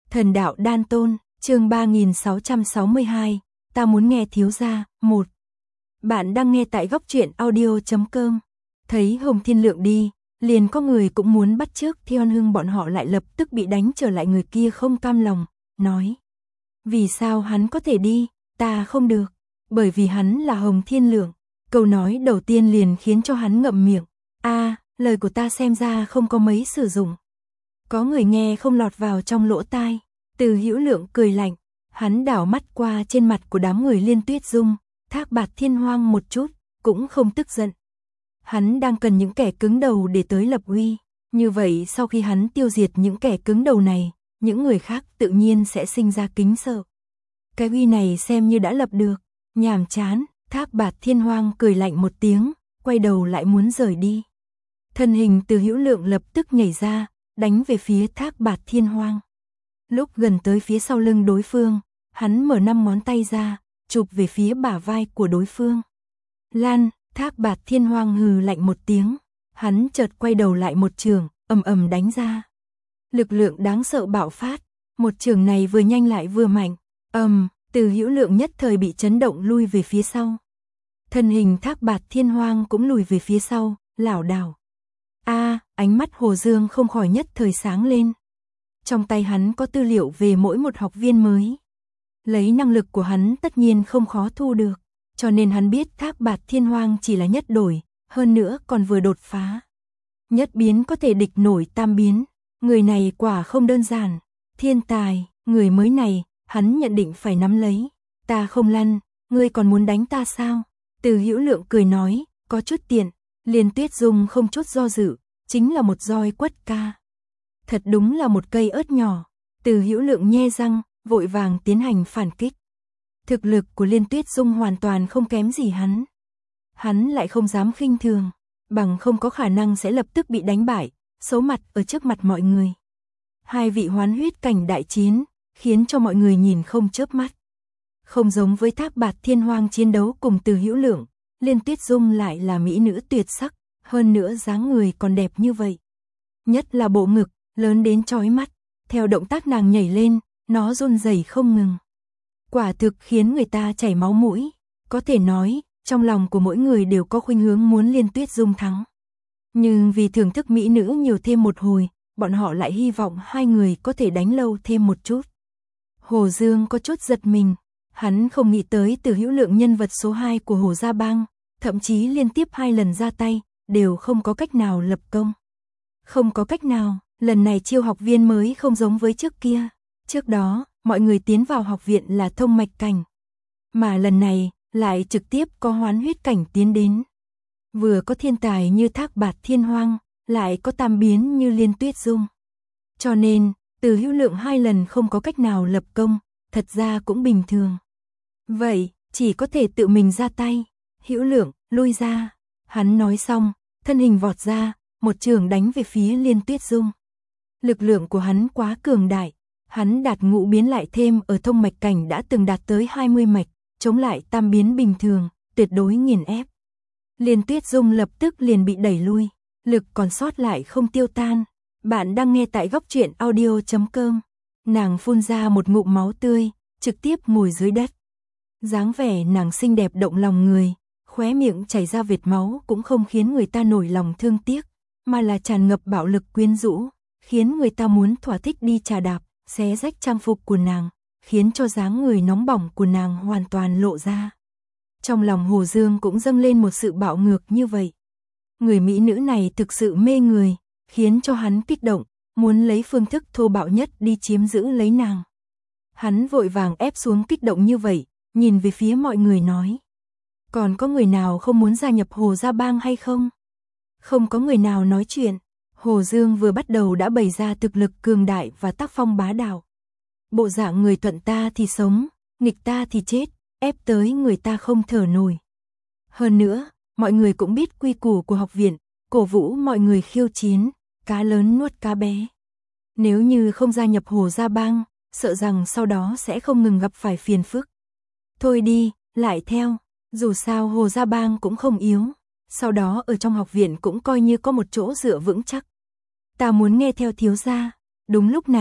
Thần đạo đan tôn, chương 3662, ta muốn nghe thiếu gia, 1. Bạn đang nghe tại góc truyện audio.com. Thấy Hồng Thiên Lượng đi, liền có người cũng muốn bắt chước Thiên Hưng, bọn họ lại lập tức bị đánh trở lại. Người kia không cam lòng, nói: vì sao hắn có thể đi, ta không được? Bởi vì hắn là Hồng Thiên Lượng. Câu nói đầu tiên liền khiến cho hắn ngậm miệng. Lời của ta xem ra không có mấy sử dụng. Có người nghe không lọt vào trong lỗ tai. Từ Hữu Lượng cười lạnh, hắn đảo mắt qua trên mặt của đám người Liên Tuyết Dung, Thác Bạt Thiên Hoang một chút, cũng không tức giận. Hắn đang cần những kẻ cứng đầu để tới lập uy, như vậy sau khi hắn tiêu diệt những kẻ cứng đầu này, những người khác tự nhiên sẽ sinh ra kính sợ. Cái uy này xem như đã lập được. Nhàm chán. Thác Bạt Thiên Hoang cười lạnh một tiếng, quay đầu lại muốn rời đi. Thân hình Từ Hữu Lượng lập tức nhảy ra, đánh về phía Thác Bạt Thiên Hoang. Lúc gần tới phía sau lưng đối phương, hắn mở 5 ngón tay ra, chụp về phía bả vai của đối phương. Lan. Thác Bạt Thiên Hoang hừ lạnh một tiếng, hắn chợt quay đầu lại một chưởng, ầm ầm đánh ra. Lực lượng đáng sợ bạo phát, một chưởng này vừa nhanh lại vừa mạnh. Từ Hữu Lượng nhất thời bị chấn động lui về phía sau. Thân hình Thác Bạt Thiên Hoang cũng lùi về phía sau, lảo đảo. Ánh mắt Hồ Dương không khỏi nhất thời sáng lên. Trong tay hắn có tư liệu về mỗi một học viên mới. Lấy năng lực của hắn tất nhiên không khó thu được, cho nên hắn biết Thác Bạt Thiên Hoang chỉ là nhất đổi, hơn nữa còn vừa đột phá. Nhất biến có thể địch nổi tam biến, người này quả không đơn giản. Thiên tài, người mới này, hắn nhận định phải nắm lấy. Ta không lăn, ngươi còn muốn đánh ta sao? Từ Hữu Lượng cười nói, có chút tiện. Liên Tuyết Dung không chút do dự, chính là một roi quất ca. Thật đúng là một cây ớt nhỏ. Từ Hữu Lượng nhe răng, vội vàng tiến hành phản kích. Thực lực của Liên Tuyết Dung hoàn toàn không kém gì hắn. Hắn lại không dám khinh thường, bằng không có khả năng sẽ lập tức bị đánh bại, xấu mặt ở trước mặt mọi người. Hai vị hoán huyết cảnh đại chiến, khiến cho mọi người nhìn không chớp mắt. Không giống với Thác Bạt Thiên Hoang chiến đấu cùng Từ Hữu Lượng, Liên Tuyết Dung lại là mỹ nữ tuyệt sắc, hơn nữa dáng người còn đẹp như vậy. Nhất là bộ ngực, lớn đến chói mắt, theo động tác nàng nhảy lên, nó run rẩy không ngừng. Quả thực khiến người ta chảy máu mũi, có thể nói, trong lòng của mỗi người đều có khuynh hướng muốn Liên Tuyết Dung thắng. Nhưng vì thưởng thức mỹ nữ nhiều thêm một hồi, bọn họ lại hy vọng hai người có thể đánh lâu thêm một chút. Hồ Dương có chút giật mình, hắn không nghĩ tới Từ Hữu Lượng nhân vật số 2 của Hồ Gia Bang, thậm chí liên tiếp 2 lần ra tay, đều không có cách nào lập công. Không có cách nào, lần này chiêu học viên mới không giống với trước kia. Trước đó, mọi người tiến vào học viện là thông mạch cảnh, mà lần này lại trực tiếp có hoán huyết cảnh tiến đến. Vừa có thiên tài như Thác Bạt Thiên Hoang, lại có tam biến như Liên Tuyết Dung. Cho nên, Từ Hữu Lượng 2 lần không có cách nào lập công, thật ra cũng bình thường. Vậy, chỉ có thể tự mình ra tay. Hữu Lượng, lui ra. Hắn nói xong, thân hình vọt ra, một chưởng đánh về phía Liên Tuyết Dung. Lực lượng của hắn quá cường đại, hắn đạt ngũ biến lại thêm ở thông mạch cảnh đã từng đạt tới 20 mạch, chống lại tam biến bình thường, tuyệt đối nghiền ép. Liên Tuyết Dung lập tức liền bị đẩy lui, lực còn sót lại không tiêu tan. Bạn đang nghe tại góc truyện audio.com. Nàng phun ra một ngụm máu tươi, trực tiếp ngồi dưới đất. Dáng vẻ nàng xinh đẹp động lòng người, khóe miệng chảy ra vệt máu cũng không khiến người ta nổi lòng thương tiếc, mà là tràn ngập bạo lực quyến rũ, khiến người ta muốn thỏa thích đi chà đạp, xé rách trang phục của nàng, khiến cho dáng người nóng bỏng của nàng hoàn toàn lộ ra. Trong lòng Hồ Dương cũng dâng lên một sự bạo ngược như vậy. Người mỹ nữ này thực sự mê người, khiến cho hắn kích động, muốn lấy phương thức thô bạo nhất đi chiếm giữ lấy nàng. Hắn vội vàng ép xuống kích động như vậy, nhìn về phía mọi người nói: còn có người nào không muốn gia nhập Hồ Gia Bang hay không? Không có người nào nói chuyện. Hồ Dương vừa bắt đầu đã bày ra thực lực cường đại và tác phong bá đạo. Bộ dạng người thuận ta thì sống, nghịch ta thì chết, ép tới người ta không thở nổi. Hơn nữa, mọi người cũng biết quy củ của học viện, cổ vũ mọi người khiêu chiến, cá lớn nuốt cá bé. Nếu như không gia nhập Hồ Gia Bang, sợ rằng sau đó sẽ không ngừng gặp phải phiền phức. Thôi đi, lại theo, dù sao Hồ Gia Bang cũng không yếu, sau đó ở trong học viện cũng coi như có một chỗ dựa vững chắc. Ta muốn nghe theo thiếu gia. Đúng lúc này,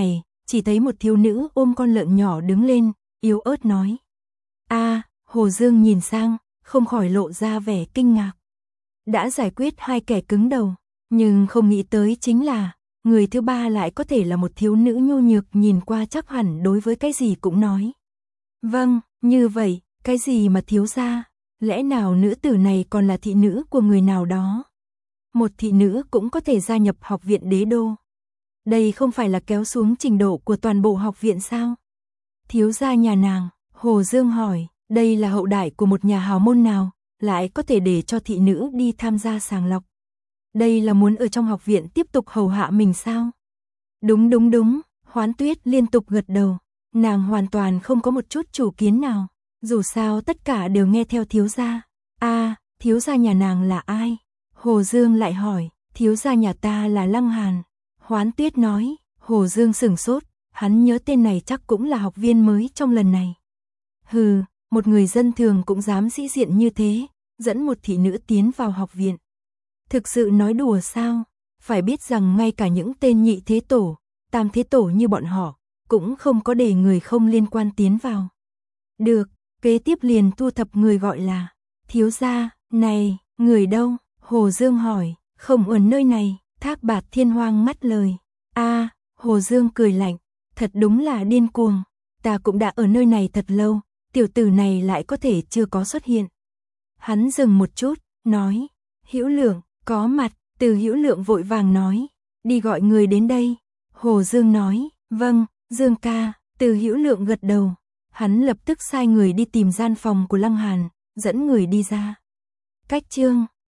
chỉ thấy một thiếu nữ ôm con lợn nhỏ đứng lên, yếu ớt nói. Hồ Dương nhìn sang, không khỏi lộ ra vẻ kinh ngạc. Đã giải quyết 2 kẻ cứng đầu, nhưng không nghĩ tới chính là, người thứ 3 lại có thể là một thiếu nữ nhu nhược nhìn qua chắc hẳn đối với cái gì cũng nói. Vâng, như vậy, cái gì mà thiếu gia? Lẽ nào nữ tử này còn là thị nữ của người nào đó? Một thị nữ cũng có thể gia nhập học viện đế đô. Đây không phải là kéo xuống trình độ của toàn bộ học viện sao? Thiếu gia nhà nàng, Hồ Dương hỏi, đây là hậu đại của một nhà hào môn nào, lại có thể để cho thị nữ đi tham gia sàng lọc. Đây là muốn ở trong học viện tiếp tục hầu hạ mình sao? Đúng, Hoán Tuyết liên tục gật đầu, nàng hoàn toàn không có một chút chủ kiến nào, dù sao tất cả đều nghe theo thiếu gia. Thiếu gia nhà nàng là ai? Hồ Dương lại hỏi, thiếu gia nhà ta là Lăng Hàn. Hoán Tuyết nói, Hồ Dương sửng sốt, hắn nhớ tên này chắc cũng là học viên mới trong lần này. Hừ, một người dân thường cũng dám sĩ diện như thế, dẫn một thị nữ tiến vào học viện. Thực sự nói đùa sao? Phải biết rằng ngay cả những tên nhị thế tổ, tam thế tổ như bọn họ, cũng không có để người không liên quan tiến vào. Được, kế tiếp liền thu thập người gọi là thiếu gia. Này, người đâu? Hồ Dương hỏi. Không ở nơi này. Thác Bạt Thiên Hoang ngắt lời. Hồ Dương cười lạnh, thật đúng là điên cuồng. Ta cũng đã ở nơi này thật lâu, tiểu tử này lại có thể chưa có xuất hiện. Hắn dừng một chút, nói, Hữu Lượng, có mặt. Từ Hữu Lượng vội vàng nói, đi gọi người đến đây. Hồ Dương nói, vâng, Dương ca. Từ Hữu Lượng gật đầu. Hắn lập tức sai người đi tìm gian phòng của Lăng Hàn, dẫn người đi ra. Cách chương